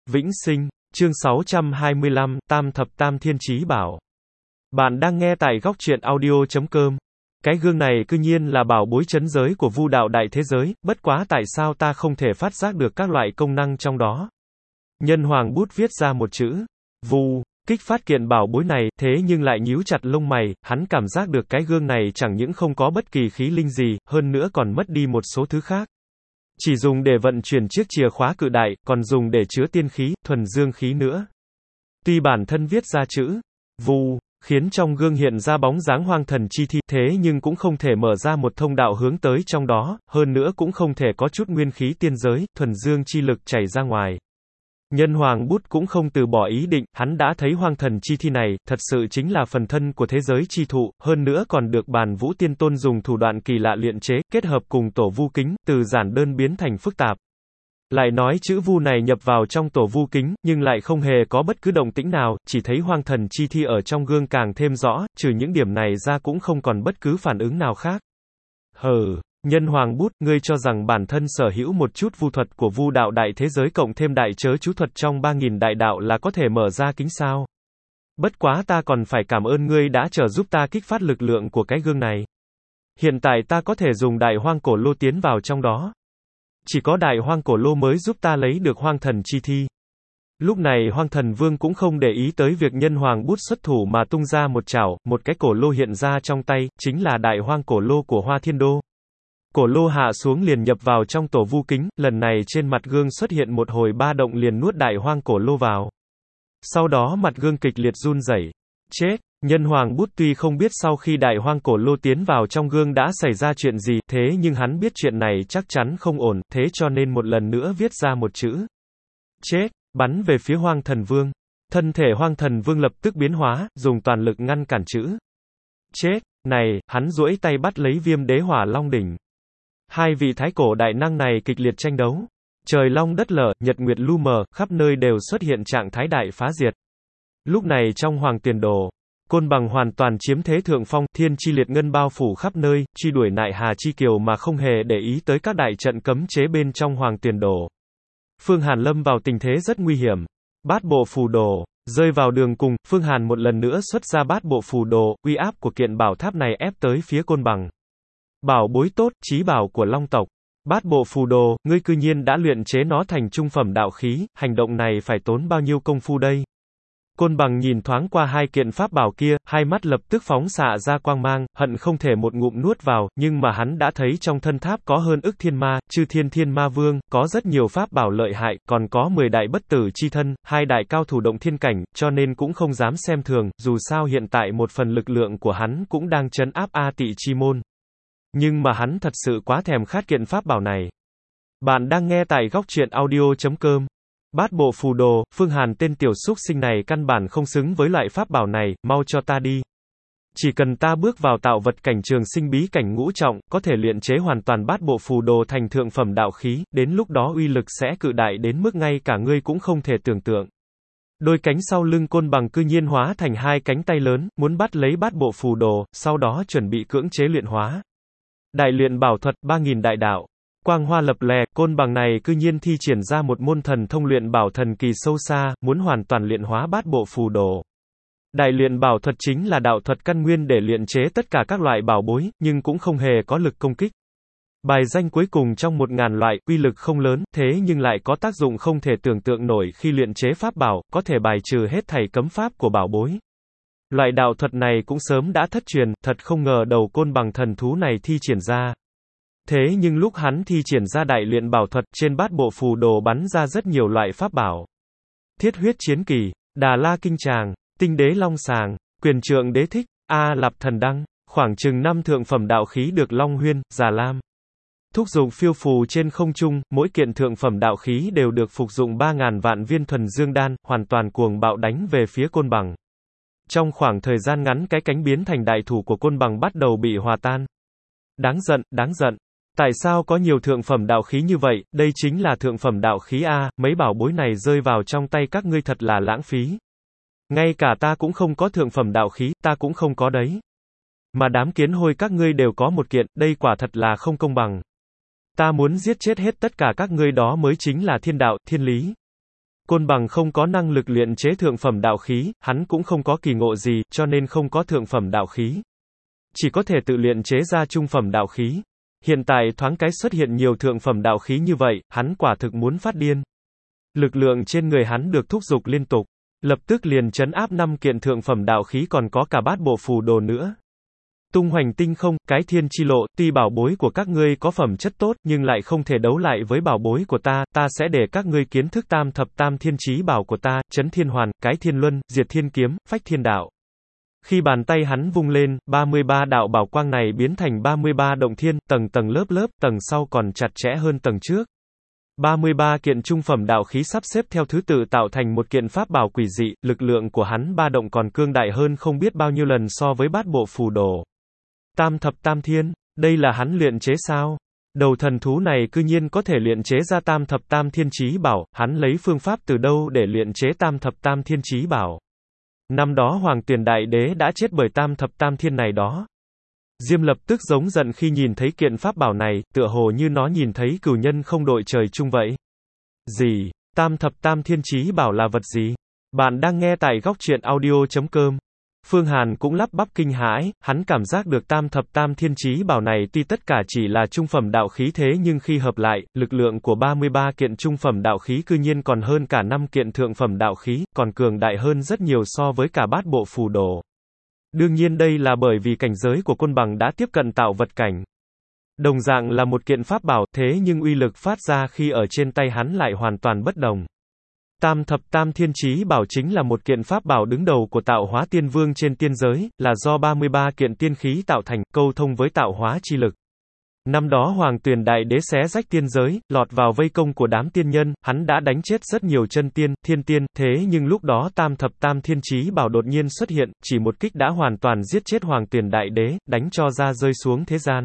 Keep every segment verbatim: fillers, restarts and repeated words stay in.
Vĩnh sinh, chương sáu trăm hai mươi lăm, Tam thập tam thiên chí bảo. Bạn đang nghe tại góc truyện audio chấm com. Cái gương này cư nhiên là bảo bối trấn giới của Vu đạo đại thế giới, bất quá tại sao ta không thể phát giác được các loại công năng trong đó. Nhân hoàng bút viết ra một chữ, Vu, kích phát kiện bảo bối này, thế nhưng lại nhíu chặt lông mày, hắn cảm giác được cái gương này chẳng những không có bất kỳ khí linh gì, hơn nữa còn mất đi một số thứ khác. Chỉ dùng để vận chuyển chiếc chìa khóa cự đại, còn dùng để chứa tiên khí, thuần dương khí nữa. Tuy bản thân viết ra chữ Vu, khiến trong gương hiện ra bóng dáng hoang thần chi thi, thế nhưng cũng không thể mở ra một thông đạo hướng tới trong đó, hơn nữa cũng không thể có chút nguyên khí tiên giới, thuần dương chi lực chảy ra ngoài. Nhân hoàng bút cũng không từ bỏ ý định, hắn đã thấy hoang thần chi thi này, thật sự chính là phần thân của thế giới chi thụ, hơn nữa còn được bàn vũ tiên tôn dùng thủ đoạn kỳ lạ luyện chế, kết hợp cùng tổ vu kính, từ giản đơn biến thành phức tạp. Lại nói chữ vu này nhập vào trong tổ vu kính, nhưng lại không hề có bất cứ động tĩnh nào, chỉ thấy hoang thần chi thi ở trong gương càng thêm rõ, trừ những điểm này ra cũng không còn bất cứ phản ứng nào khác. Hừ. Nhân hoàng bút, ngươi cho rằng bản thân sở hữu một chút vu thuật của vu đạo đại thế giới cộng thêm đại chớ chú thuật trong ba nghìn đại đạo là có thể mở ra kính sao? Bất quá ta còn phải cảm ơn ngươi đã trợ giúp ta kích phát lực lượng của cái gương này. Hiện tại ta có thể dùng đại hoang cổ lô tiến vào trong đó. Chỉ có đại hoang cổ lô mới giúp ta lấy được hoang thần chi thi. Lúc này hoang thần vương cũng không để ý tới việc nhân hoàng bút xuất thủ mà tung ra một chảo, một cái cổ lô hiện ra trong tay, chính là đại hoang cổ lô của Hoa Thiên Đô. Cổ lô hạ xuống liền nhập vào trong tổ vu kính, lần này trên mặt gương xuất hiện một hồi ba động liền nuốt đại hoang cổ lô vào. Sau đó mặt gương kịch liệt run rẩy. Chết! Nhân hoàng bút tuy không biết sau khi đại hoang cổ lô tiến vào trong gương đã xảy ra chuyện gì, thế nhưng hắn biết chuyện này chắc chắn không ổn, thế cho nên một lần nữa viết ra một chữ. Chết! Bắn về phía hoang thần vương. Thân thể hoang thần vương lập tức biến hóa, dùng toàn lực ngăn cản chữ. Chết! Này, hắn duỗi tay bắt lấy viêm đế hỏa long đỉnh. Hai vị thái cổ đại năng này kịch liệt tranh đấu. Trời long đất lở, nhật nguyệt lu mờ, khắp nơi đều xuất hiện trạng thái đại phá diệt. Lúc này trong hoàng tiền đồ, Côn Bằng hoàn toàn chiếm thế thượng phong, thiên chi liệt ngân bao phủ khắp nơi, truy đuổi nại hà chi kiều mà không hề để ý tới các đại trận cấm chế bên trong hoàng tiền đồ. Phương Hàn lâm vào tình thế rất nguy hiểm. Bát bộ phù đồ, rơi vào đường cùng, Phương Hàn một lần nữa xuất ra bát bộ phù đồ, uy áp của kiện bảo tháp này ép tới phía Côn Bằng. Bảo bối tốt, chí bảo của Long tộc. Bát bộ phù đồ, ngươi cư nhiên đã luyện chế nó thành trung phẩm đạo khí, hành động này phải tốn bao nhiêu công phu đây? Côn Bằng nhìn thoáng qua hai kiện pháp bảo kia, hai mắt lập tức phóng xạ ra quang mang, hận không thể một ngụm nuốt vào, nhưng mà hắn đã thấy trong thân tháp có hơn ức thiên ma, chư thiên thiên ma vương, có rất nhiều pháp bảo lợi hại, còn có mười đại bất tử chi thân, hai đại cao thủ động thiên cảnh, cho nên cũng không dám xem thường, dù sao hiện tại một phần lực lượng của hắn cũng đang trấn áp A Tị chi môn. Nhưng mà hắn thật sự quá thèm khát kiện pháp bảo này. Bạn đang nghe tại góc truyện audio chấm com. Bát bộ phù đồ, Phương Hàn tên tiểu súc sinh này căn bản không xứng với loại pháp bảo này, mau cho ta đi. Chỉ cần ta bước vào tạo vật cảnh trường sinh bí cảnh ngũ trọng, có thể luyện chế hoàn toàn bát bộ phù đồ thành thượng phẩm đạo khí, đến lúc đó uy lực sẽ cự đại đến mức ngay cả ngươi cũng không thể tưởng tượng. Đôi cánh sau lưng Côn Bằng cư nhiên hóa thành hai cánh tay lớn, muốn bắt lấy bát bộ phù đồ, sau đó chuẩn bị cưỡng chế luyện hóa. Đại luyện bảo thuật, ba nghìn đại đạo. Quang hoa lập lè, Côn Bằng này cư nhiên thi triển ra một môn thần thông luyện bảo thần kỳ sâu xa, muốn hoàn toàn luyện hóa bát bộ phù đồ. Đại luyện bảo thuật chính là đạo thuật căn nguyên để luyện chế tất cả các loại bảo bối, nhưng cũng không hề có lực công kích. Bài danh cuối cùng trong một ngàn loại, uy lực không lớn, thế nhưng lại có tác dụng không thể tưởng tượng nổi khi luyện chế pháp bảo, có thể bài trừ hết thảy cấm pháp của bảo bối. Loại đạo thuật này cũng sớm đã thất truyền, thật không ngờ đầu Côn Bằng thần thú này thi triển ra. Thế nhưng lúc hắn thi triển ra đại luyện bảo thuật, trên bát bộ phù đồ bắn ra rất nhiều loại pháp bảo. Thiết huyết chiến kỳ, Đà La kinh tràng, tinh đế long sàng, quyền trượng đế thích, A Lạp thần đăng, khoảng chừng năm thượng phẩm đạo khí được Long Huyên, Già Lam thúc dụng phiêu phù trên không trung, mỗi kiện thượng phẩm đạo khí đều được phục dụng ba ngàn vạn viên thuần dương đan, hoàn toàn cuồng bạo đánh về phía Côn Bằng. Trong khoảng thời gian ngắn cái cánh biến thành đại thủ của Côn Bằng bắt đầu bị hòa tan. Đáng giận, đáng giận. Tại sao có nhiều thượng phẩm đạo khí như vậy, đây chính là thượng phẩm đạo khí A, mấy bảo bối này rơi vào trong tay các ngươi thật là lãng phí. Ngay cả ta cũng không có thượng phẩm đạo khí, ta cũng không có đấy. Mà đám kiến hôi các ngươi đều có một kiện, đây quả thật là không công bằng. Ta muốn giết chết hết tất cả các ngươi đó mới chính là thiên đạo, thiên lý. Côn bằng không có năng lực luyện chế thượng phẩm đạo khí, hắn cũng không có kỳ ngộ gì, cho nên không có thượng phẩm đạo khí. Chỉ có thể tự luyện chế ra trung phẩm đạo khí. Hiện tại thoáng cái xuất hiện nhiều thượng phẩm đạo khí như vậy, hắn quả thực muốn phát điên. Lực lượng trên người hắn được thúc giục liên tục. Lập tức liền trấn áp năm kiện thượng phẩm đạo khí còn có cả bát bộ phù đồ nữa. Tung hoành tinh không, cái thiên chi lộ, tuy bảo bối của các ngươi có phẩm chất tốt, nhưng lại không thể đấu lại với bảo bối của ta, ta sẽ để các ngươi kiến thức tam thập tam thiên chí bảo của ta, chấn thiên hoàn, cái thiên luân, diệt thiên kiếm, phách thiên đạo. Khi bàn tay hắn vung lên, ba mươi ba đạo bảo quang này biến thành ba mươi ba động thiên, tầng tầng lớp lớp, tầng sau còn chặt chẽ hơn tầng trước. ba mươi ba kiện trung phẩm đạo khí sắp xếp theo thứ tự tạo thành một kiện pháp bảo quỷ dị, lực lượng của hắn ba động còn cương đại hơn không biết bao nhiêu lần so với bát bộ phù đồ. Tam thập tam thiên, đây là hắn luyện chế sao? Đầu thần thú này cư nhiên có thể luyện chế ra tam thập tam thiên chí bảo, hắn lấy phương pháp từ đâu để luyện chế tam thập tam thiên chí bảo? Năm đó Hoàng Tuyền Đại Đế đã chết bởi tam thập tam thiên này đó. Diêm lập tức giống giận khi nhìn thấy kiện pháp bảo này, tựa hồ như nó nhìn thấy cửu nhân không đội trời chung vậy. Gì? Tam thập tam thiên chí bảo là vật gì? Bạn đang nghe tại góc truyện audio chấm com. Phương Hàn cũng lắp bắp kinh hãi, hắn cảm giác được tam thập tam thiên chí bảo này tuy tất cả chỉ là trung phẩm đạo khí thế nhưng khi hợp lại, lực lượng của ba mươi ba kiện trung phẩm đạo khí cư nhiên còn hơn cả năm kiện thượng phẩm đạo khí, còn cường đại hơn rất nhiều so với cả bát bộ phù đồ. Đương nhiên đây là bởi vì cảnh giới của côn bằng đã tiếp cận tạo vật cảnh. Đồng dạng là một kiện pháp bảo, thế nhưng uy lực phát ra khi ở trên tay hắn lại hoàn toàn bất đồng. Tam thập tam thiên chí bảo chính là một kiện pháp bảo đứng đầu của tạo hóa tiên vương trên tiên giới, là do ba mươi ba kiện tiên khí tạo thành, câu thông với tạo hóa chi lực. Năm đó Hoàng Tuyền Đại Đế xé rách tiên giới, lọt vào vây công của đám tiên nhân, hắn đã đánh chết rất nhiều chân tiên, thiên tiên, thế nhưng lúc đó tam thập tam thiên chí bảo đột nhiên xuất hiện, chỉ một kích đã hoàn toàn giết chết Hoàng Tuyền Đại Đế, đánh cho ra rơi xuống thế gian.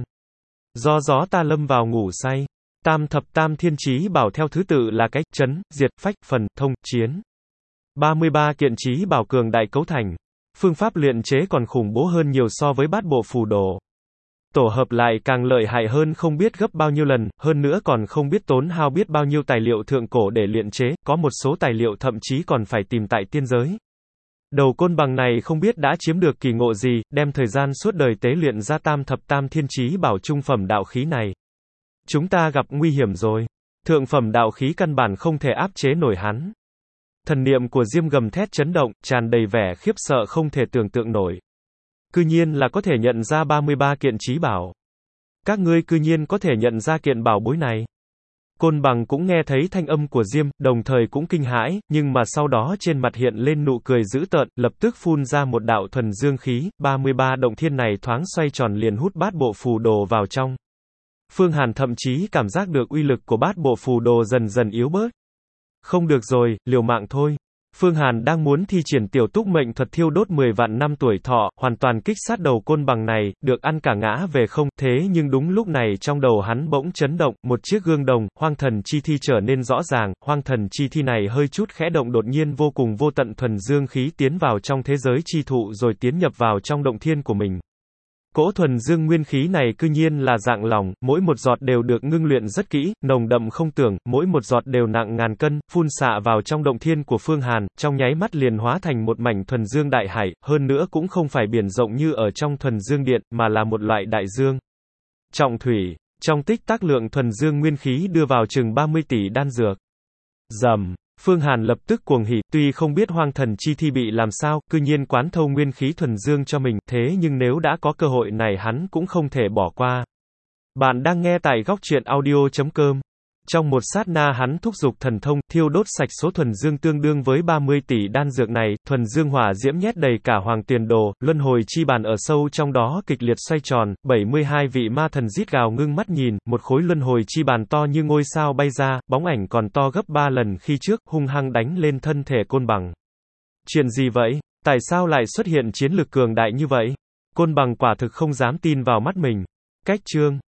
Do gió ta lâm vào ngủ say. Tam thập tam thiên chí bảo theo thứ tự là cách, chấn, diệt, phách, phần, thông, chiến. ba mươi ba kiện chí bảo cường đại cấu thành. Phương pháp luyện chế còn khủng bố hơn nhiều so với bát bộ phù đồ. Tổ hợp lại càng lợi hại hơn không biết gấp bao nhiêu lần, hơn nữa còn không biết tốn hao biết bao nhiêu tài liệu thượng cổ để luyện chế, có một số tài liệu thậm chí còn phải tìm tại tiên giới. Đầu côn bằng này không biết đã chiếm được kỳ ngộ gì, đem thời gian suốt đời tế luyện ra tam thập tam thiên chí bảo trung phẩm đạo khí này. Chúng ta gặp nguy hiểm rồi. Thượng phẩm đạo khí căn bản không thể áp chế nổi hắn. Thần niệm của Diêm gầm thét chấn động, tràn đầy vẻ khiếp sợ không thể tưởng tượng nổi. Cư nhiên là có thể nhận ra ba mươi ba kiện chí bảo. Các ngươi cư nhiên có thể nhận ra kiện bảo bối này. Côn bằng cũng nghe thấy thanh âm của Diêm, đồng thời cũng kinh hãi, nhưng mà sau đó trên mặt hiện lên nụ cười dữ tợn, lập tức phun ra một đạo thuần dương khí, ba mươi ba động thiên này thoáng xoay tròn liền hút bát bộ phù đồ vào trong. Phương Hàn thậm chí cảm giác được uy lực của bát bộ phù đồ dần dần yếu bớt. Không được rồi, liều mạng thôi. Phương Hàn đang muốn thi triển tiểu túc mệnh thuật thiêu đốt mười vạn năm tuổi thọ, hoàn toàn kích sát đầu côn bằng này, được ăn cả ngã về không, thế nhưng đúng lúc này trong đầu hắn bỗng chấn động, một chiếc gương đồng, hoang thần chi thi trở nên rõ ràng, hoang thần chi thi này hơi chút khẽ động đột nhiên vô cùng vô tận thuần dương khí tiến vào trong thế giới chi thụ rồi tiến nhập vào trong động thiên của mình. Cỗ thuần dương nguyên khí này cư nhiên là dạng lỏng, mỗi một giọt đều được ngưng luyện rất kỹ, nồng đậm không tưởng, mỗi một giọt đều nặng ngàn cân, phun xạ vào trong động thiên của Phương Hàn, trong nháy mắt liền hóa thành một mảnh thuần dương đại hải, hơn nữa cũng không phải biển rộng như ở trong thuần dương điện, mà là một loại đại dương. Trọng thủy, trong tích tắc lượng thuần dương nguyên khí đưa vào chừng ba mươi tỷ đan dược. Rầm. Phương Hàn lập tức cuồng hỉ, tuy không biết hoang thần chi thi bị làm sao, cư nhiên quán thâu nguyên khí thuần dương cho mình, thế nhưng nếu đã có cơ hội này hắn cũng không thể bỏ qua. Bạn đang nghe tại góc truyện audio chấm com. Trong một sát na hắn thúc giục thần thông, thiêu đốt sạch số thuần dương tương đương với ba mươi tỷ đan dược này, thuần dương hỏa diễm nhét đầy cả hoàng tiền đồ, luân hồi chi bàn ở sâu trong đó kịch liệt xoay tròn, bảy mươi hai vị ma thần rít gào ngưng mắt nhìn, một khối luân hồi chi bàn to như ngôi sao bay ra, bóng ảnh còn to gấp ba lần khi trước, hung hăng đánh lên thân thể côn bằng. Chuyện gì vậy? Tại sao lại xuất hiện chiến lực cường đại như vậy? Côn bằng quả thực không dám tin vào mắt mình. Cách chương